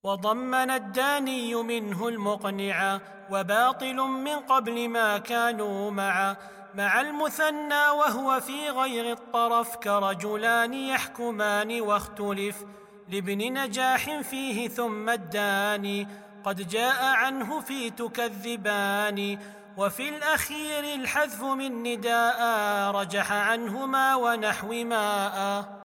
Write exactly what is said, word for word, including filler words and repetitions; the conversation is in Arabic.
وضمن الداني منه المقنعا، وباطل من قبل ما كانوا معا، مع المثنى وهو في غير الطرف، كرجلان يحكمان واختلف، لابن نجاح فيه ثم الداني، قد جاء عنه في تكذبان. وفي الأخير الحذف من نداء، رجح عنهما ونحو ماء.